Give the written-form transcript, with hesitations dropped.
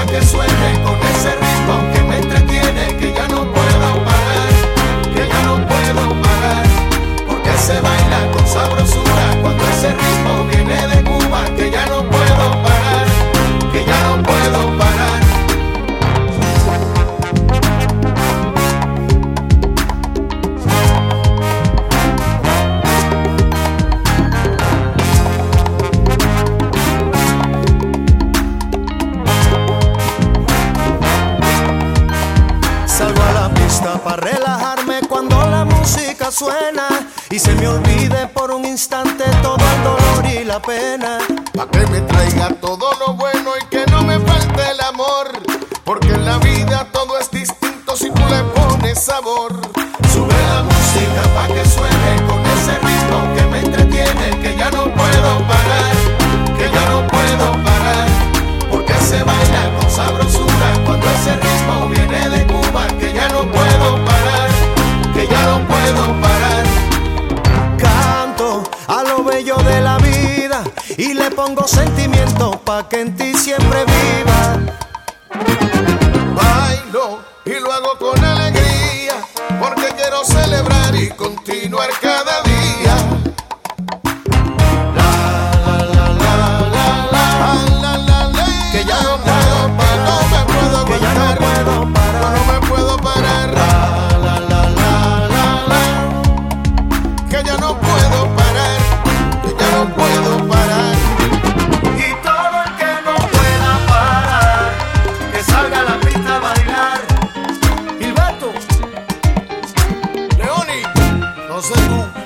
pa' que suene con ese ritmo que me entretiene, que ya no puedo parar, que ya no puedo parar, porque se baila con sabrosura cuando ese ritmo viene de Cuba, que ya no puedo parar, que ya no puedo parar. Salgo a la pista para relajarme cuando la música suena y se me olvide por un instante todo el dolor y la pena. Pa' que me traiga todo lo bueno y que no me falte el amor, porque en la vida todo es distinto si tú le pones sabor. Sube la música pa' que suene con ese ritmo que me entretiene, que ya no puedo parar, que ya no puedo parar, porque se baila con sabrosura cuando ese ritmo viene de Cuba, que ya no puedo parar, que ya no puedo parar. Canto a lo bello de la vida y le pongo sentimiento pa' que en ti siempre viva. Bailo y lo hago con alegría, porque quiero celebrar y continuar cada día. La la la la la la la la la, que ya no puedo parar, no me puedo Que ya no aguantar, puedo parar. no me puedo parar. La la la la la la, que ya no puedo parar, que ya no puedo parar. Y todo el que no pueda parar, que salga a la pista a bailar. Gilberto. Leoni, no sé tú,